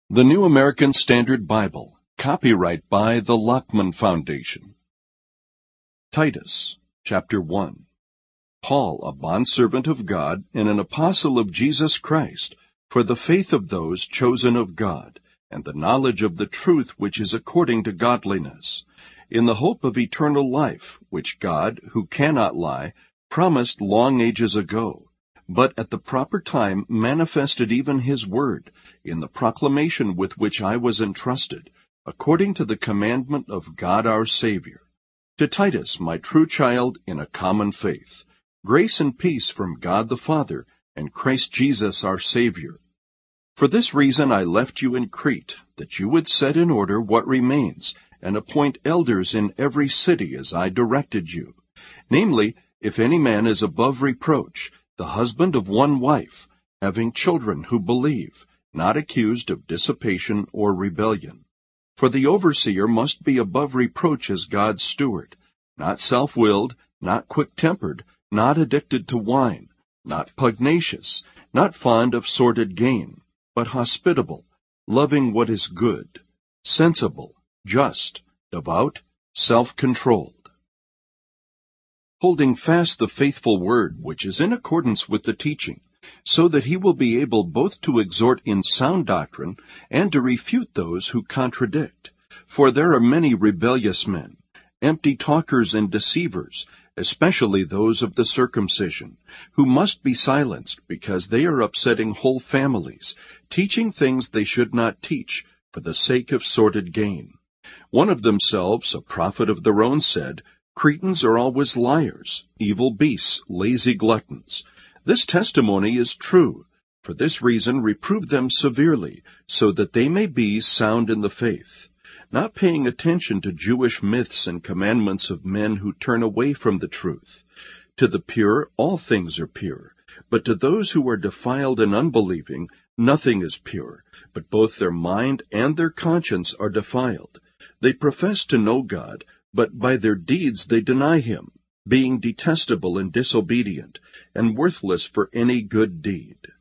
The New American Standard Bible, copyright by the Lockman Foundation. Titus, chapter 1. Paul, a bondservant of God and an apostle of Jesus Christ, for the faith of those chosen of God, and the knowledge of the truth which is according to godliness, in the hope of eternal life, which God, who cannot lie, promised long ages ago, but at the proper time manifested even his word, in the proclamation with which I was entrusted, according to the commandment of God our Savior. To Titus, my true child in a common faith, grace and peace from God the Father and Christ Jesus our Savior. For this reason I left you in Crete, that you would set in order what remains, and appoint elders in every city as I directed you. Namely, if any man is above reproach, the husband of one wife, having children who believe, not accused of dissipation or rebellion. For the overseer must be above reproach as God's steward, not self-willed, not quick-tempered, not addicted to wine, not pugnacious, not fond of sordid gain, but hospitable, loving what is good, sensible, just, devout, self-controlled. Holding fast the faithful word which is in accordance with the teaching, so that he will be able both to exhort in sound doctrine and to refute those who contradict. For there are many rebellious men, empty talkers and deceivers, especially those of the circumcision, who must be silenced because they are upsetting whole families, teaching things they should not teach for the sake of sordid gain. One of themselves, a prophet of their own, said, Cretans are always liars, evil beasts, lazy gluttons. This testimony is true. For this reason reprove them severely, so that they may be sound in the faith, not paying attention to Jewish myths and commandments of men who turn away from the truth. To the pure all things are pure, but to those who are defiled and unbelieving nothing is pure, but both their mind and their conscience are defiled. They profess to know God, but by their deeds they deny him, being detestable and disobedient, and worthless for any good deed.